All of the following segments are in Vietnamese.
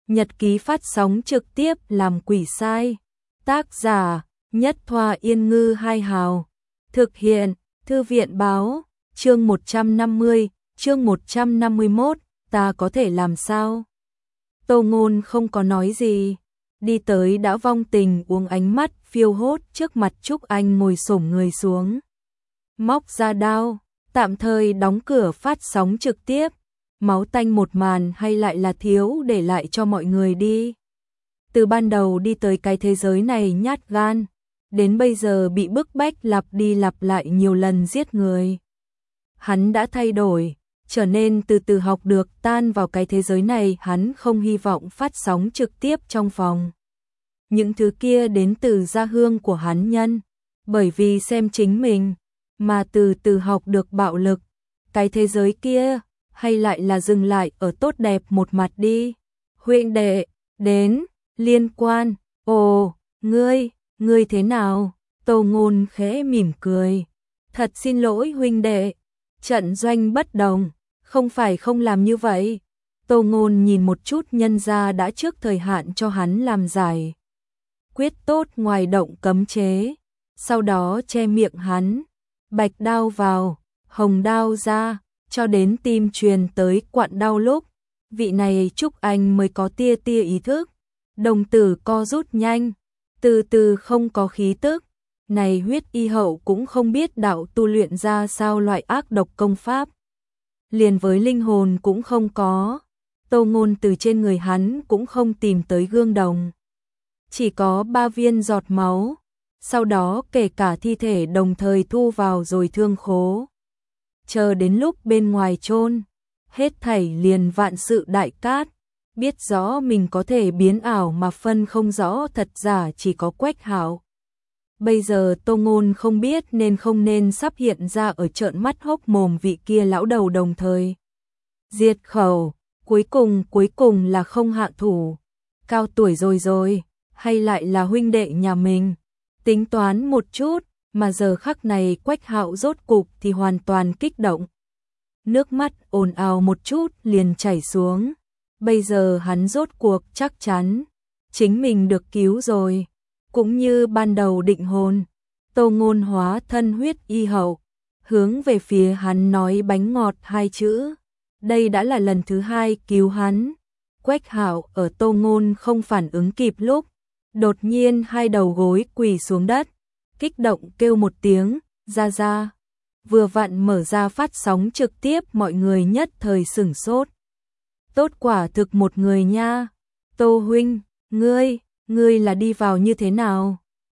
Nhật ký phát sóng trực tiếp làm quỷ sai. Tác giả Nhất Thoa Yên Ngư Hai Hào. Thực hiện Thư viện Báo. Chương 150, chương 151, ta có thể làm sao? Tô Ngôn không có nói gì, đi tới đã vong tình uống ánh mắt phiêu hốt trước mặt Trúc Anh ngồi xổm người xuống. Móc ra đao, tạm thời đóng cửa phát sóng trực tiếp, máu tanh một màn hay lại là thiếu để lại cho mọi người đi. Từ ban đầu đi tới cái thế giới này nhát gan, đến bây giờ bị bức bách lặp đi lặp lại nhiều lần giết người. Hắn đã thay đổi, trở nên từ từ học được tan vào cái thế giới này, hắn không hy vọng phát sóng trực tiếp trong phòng. Những thứ kia đến từ gia hương của hắn nhân, bởi vì xem chính mình, mà từ từ học được bạo lực. Cái thế giới kia, hay lại là dừng lại ở tốt đẹp một mặt đi. Huynh đệ, đến, liên quan, ồ, ngươi thế nào? Tô Ngôn khẽ mỉm cười. Thật xin lỗi huynh đệ, trận doanh bất đồng, không phải không làm như vậy. Tô Ngôn nhìn một chút nhân gia đã trước thời hạn cho hắn làm giải quyết tốt ngoài động cấm chế, sau đó che miệng hắn, bạch đao vào, hồng đao ra, cho đến tim truyền tới quặn đau lúc, vị này Trúc Anh mới có tia tia ý thức, đồng tử co rút nhanh, từ từ không có khí tức. Này huyết y hậu cũng không biết đạo tu luyện ra sao loại ác độc công pháp, liền với linh hồn cũng không có. Tô Ngôn từ trên người hắn cũng không tìm tới gương đồng, chỉ có 3 viên giọt máu, sau đó kể cả thi thể đồng thời thu vào rồi thương khố. Chờ đến lúc bên ngoài chôn, hết thảy liền vạn sự đại cát, biết rõ mình có thể biến ảo mà phân không rõ thật giả chỉ có Quách Hạo. Bây giờ Tô Ngôn không biết nên không nên sắp hiện ra ở trợn mắt hốc mồm vị kia lão đầu đồng thời diệt khẩu, cuối cùng là không hạ thủ. Cao tuổi rồi, hay lại là huynh đệ nhà mình. Tính toán một chút, mà giờ khắc này Quách Hạo rốt cục thì hoàn toàn kích động. Nước mắt ồn ào một chút liền chảy xuống. Bây giờ hắn rốt cuộc chắc chắn chính mình được cứu rồi. Cũng như ban đầu định hồn, Tô Ngôn hóa thân huyết y hậu, hướng về phía hắn nói bánh ngọt 2 chữ. Đây đã là lần thứ 2 cứu hắn. Quách Hạo ở Tô Ngôn không phản ứng kịp lúc, đột nhiên 2 đầu gối quỳ xuống đất, kích động kêu một tiếng, ra. Vừa vặn mở ra phát sóng trực tiếp, mọi người nhất thời sửng sốt. Tốt quả thực một người nha. Tô huynh, ngươi là đi vào như thế nào?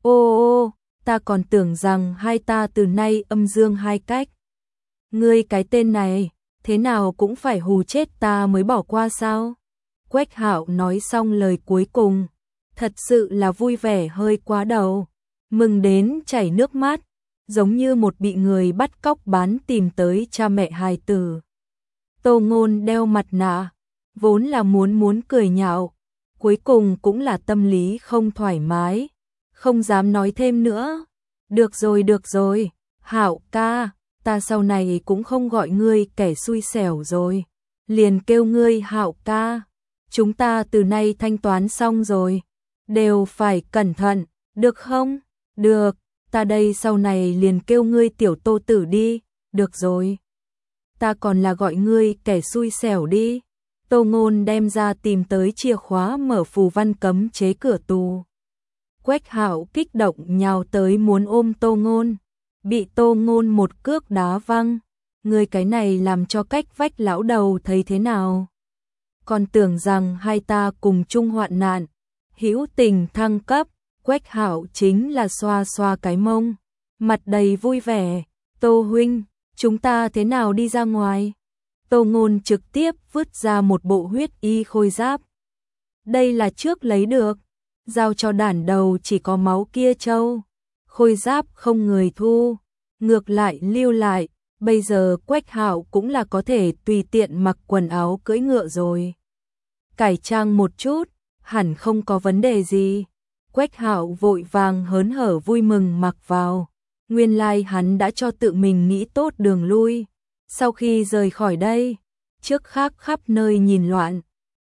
Ô, ta còn tưởng rằng hai ta từ nay âm dương hai cách. Ngươi cái tên này, thế nào cũng phải hù chết ta mới bỏ qua sao? Quách Hạo nói xong lời cuối cùng, thật sự là vui vẻ hơi quá đầu, mừng đến chảy nước mắt, giống như một bị người bắt cóc bán tìm tới cha mẹ hài tử. Tô Ngôn đeo mặt nạ, vốn là muốn cười nhạo, cuối cùng cũng là tâm lý không thoải mái, không dám nói thêm nữa. Được rồi, Hạo ca, ta sau này cũng không gọi ngươi kẻ xui xẻo rồi, liền kêu ngươi Hạo ca. Chúng ta từ nay thanh toán xong rồi, đều phải cẩn thận, được không? Được, ta đây sau này liền kêu ngươi tiểu Tô tử đi, được rồi. Ta còn là gọi ngươi kẻ xui xẻo đi. Tô Ngôn đem ra tìm tới chìa khóa mở phù văn cấm chế cửa tù. Quách Hạo kích động nhào tới muốn ôm Tô Ngôn, bị Tô Ngôn một cước đá văng. Ngươi cái này làm cho cách vách lão đầu thấy thế nào? Còn tưởng rằng hai ta cùng chung hoạn nạn, hữu tình thăng cấp. Quách Hạo chính là xoa xoa cái mông, mặt đầy vui vẻ. Tô huynh, chúng ta thế nào đi ra ngoài? Tô Ngôn trực tiếp vứt ra một bộ huyết y khôi giáp. Đây là trước lấy được, giao cho đản đầu chỉ có máu kia trâu. Khôi giáp không người thu, ngược lại lưu lại. Bây giờ Quách Hạo cũng là có thể tùy tiện mặc quần áo cưỡi ngựa rồi. Cải trang một chút, hẳn không có vấn đề gì. Quách Hạo vội vàng hớn hở vui mừng mặc vào. Nguyên lai hắn đã cho tự mình nghĩ tốt đường lui. Sau khi rời khỏi đây, trước khác khắp nơi nhìn loạn,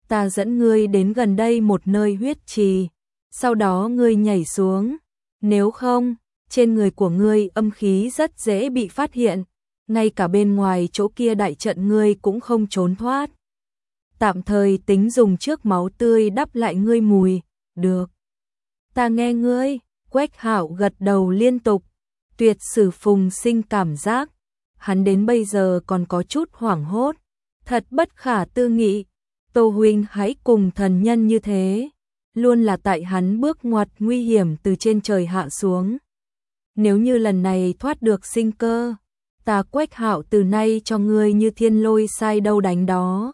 ta dẫn ngươi đến gần đây một nơi huyết trì, sau đó ngươi nhảy xuống, nếu không, trên người của ngươi âm khí rất dễ bị phát hiện, ngay cả bên ngoài chỗ kia đại trận ngươi cũng không trốn thoát. Tạm thời tính dùng trước máu tươi đắp lại ngươi mùi, được. Ta nghe ngươi, Quách Hạo gật đầu liên tục, Tuyệt Sử Phùng sinh cảm giác, hắn đến bây giờ còn có chút hoảng hốt, thật bất khả tư nghị, Tô huynh hãy cùng thần nhân như thế, luôn là tại hắn bước ngoặt nguy hiểm từ trên trời hạ xuống. Nếu như lần này thoát được sinh cơ, ta Quách Hạo từ nay cho ngươi như thiên lôi sai đâu đánh đó.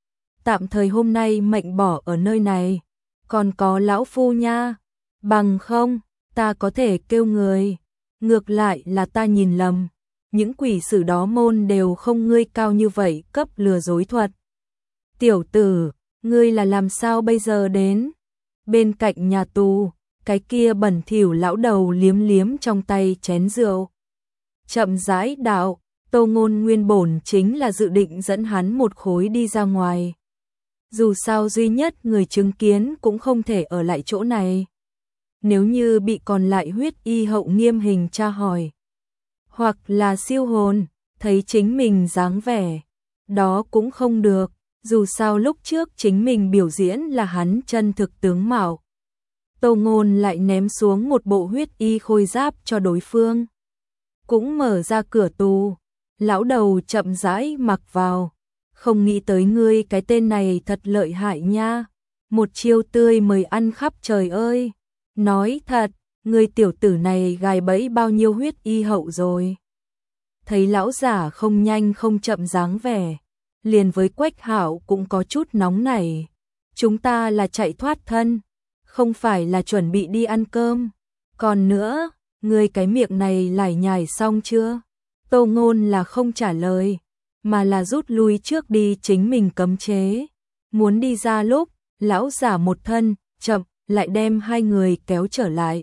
Tạm thời hôm nay mệnh bỏ ở nơi này, còn có lão phu nha, bằng không, ta có thể kêu người. Ngược lại là ta nhìn lầm, những quỷ sử đó môn đều không ngươi cao như vậy cấp lừa dối thuật. Tiểu tử, ngươi là làm sao bây giờ đến? Bên cạnh nhà tù, cái kia bẩn thỉu lão đầu liếm liếm trong tay chén rượu. Chậm rãi đạo, Tô Ngôn nguyên bổn chính là dự định dẫn hắn một khối đi ra ngoài. Dù sao duy nhất người chứng kiến cũng không thể ở lại chỗ này. Nếu như bị còn lại huyết y hậu nghiêm hình tra hỏi, hoặc là siêu hồn, thấy chính mình dáng vẻ, đó cũng không được, dù sao lúc trước chính mình biểu diễn là hắn chân thực tướng mạo. Tô Ngôn lại ném xuống một bộ huyết y khôi giáp cho đối phương. Cũng mở ra cửa tù, lão đầu chậm rãi mặc vào. Không nghĩ tới ngươi cái tên này thật lợi hại nha. Một chiêu tươi mời ăn khắp trời ơi. Nói thật, ngươi tiểu tử này gài bẫy bao nhiêu huyết y hậu rồi. Thấy lão giả không nhanh không chậm dáng vẻ, liền với Quách Hạo cũng có chút nóng nảy. Chúng ta là chạy thoát thân, không phải là chuẩn bị đi ăn cơm. Còn nữa, ngươi cái miệng này lải nhải xong chưa? Tô Ngôn là không trả lời, mà là rút lui trước đi chính mình cấm chế. Muốn đi ra lúc, lão giả một thân, chậm, lại đem hai người kéo trở lại.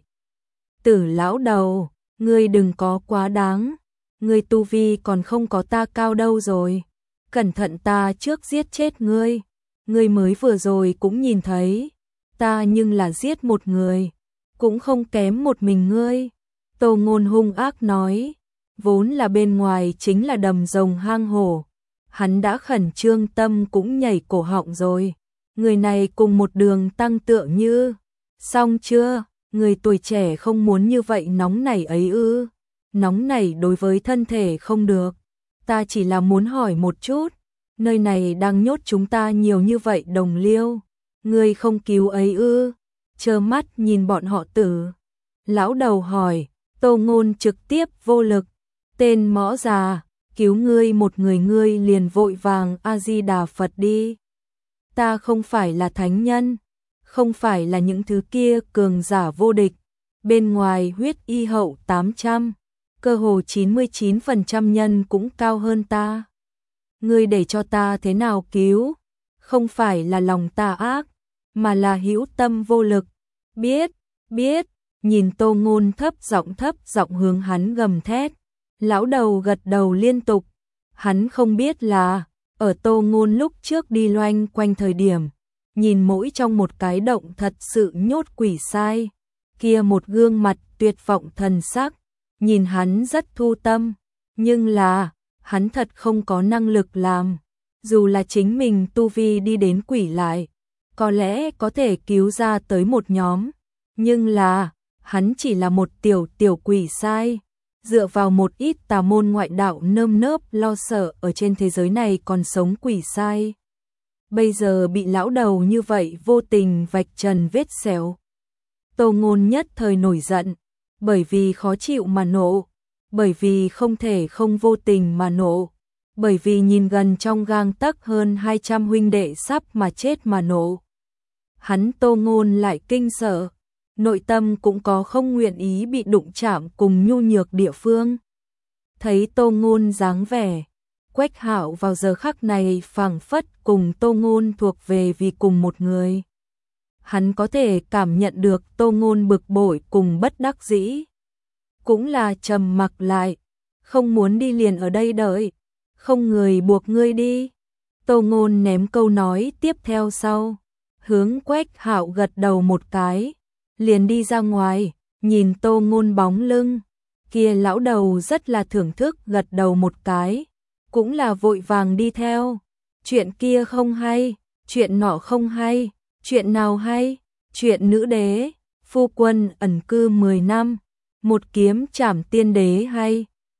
Tử lão đầu, ngươi đừng có quá đáng, ngươi tu vi còn không có ta cao đâu rồi. Cẩn thận ta trước giết chết ngươi, ngươi mới vừa rồi cũng nhìn thấy, ta nhưng là giết một người, cũng không kém một mình ngươi. Tô Ngôn hung ác nói, vốn là bên ngoài chính là đầm rồng hang hổ, hắn đã khẩn trương tâm cũng nhảy cổ họng rồi. Người này cùng một đường tăng tựa như, xong chưa, người tuổi trẻ không muốn như vậy nóng nảy ấy ư? Nóng nảy đối với thân thể không được, ta chỉ là muốn hỏi một chút, nơi này đang nhốt chúng ta nhiều như vậy đồng liêu, người không cứu ấy ư? Trơ mắt nhìn bọn họ tử. Lão đầu hỏi, Tô Ngôn trực tiếp vô lực, tên mõ già, cứu ngươi một người ngươi liền vội vàng A-di-đà Phật đi. Ta không phải là thánh nhân, không phải là những thứ kia cường giả vô địch, bên ngoài huyết y hậu 800, cơ hồ 99% nhân cũng cao hơn ta. Ngươi để cho ta thế nào cứu? Không phải là lòng ta ác, mà là hữu tâm vô lực. Biết, nhìn Tô Ngôn thấp giọng hướng hắn gầm thét. Lão đầu gật đầu liên tục, hắn không biết là ở Tô Ngôn lúc trước đi loanh quanh thời điểm, nhìn mỗi trong một cái động thật sự nhốt quỷ sai, kia một gương mặt tuyệt vọng thần sắc, nhìn hắn rất thu tâm, nhưng là, hắn thật không có năng lực làm, dù là chính mình tu vi đi đến quỷ lại, có lẽ có thể cứu ra tới một nhóm, nhưng là, hắn chỉ là một tiểu quỷ sai. Dựa vào một ít tà môn ngoại đạo nơm nớp lo sợ ở trên thế giới này còn sống quỷ sai. Bây giờ bị lão đầu như vậy vô tình vạch trần vết xẻo. Tô Ngôn nhất thời nổi giận, bởi vì khó chịu mà nộ, bởi vì không thể không vô tình mà nộ, bởi vì nhìn gần trong gang tấc hơn 200 huynh đệ sắp mà chết mà nộ. Hắn Tô Ngôn lại kinh sợ. Nội tâm cũng có không nguyện ý bị đụng chạm cùng nhu nhược địa phương. Thấy Tô Ngôn dáng vẻ, Quách Hạo vào giờ khắc này phảng phất cùng Tô Ngôn thuộc về vì cùng một người. Hắn có thể cảm nhận được Tô Ngôn bực bội cùng bất đắc dĩ. Cũng là trầm mặc lại, không muốn đi liền ở đây đợi, không người buộc ngươi đi. Tô Ngôn ném câu nói tiếp theo sau, hướng Quách Hạo gật đầu một cái, liền đi ra ngoài, nhìn Tô Ngôn bóng lưng, kia lão đầu rất là thưởng thức gật đầu một cái, cũng là vội vàng đi theo. Chuyện kia không hay, chuyện nọ không hay, chuyện nào hay? Chuyện nữ đế, phu quân ẩn cư 10 năm, một kiếm trảm tiên đế hay.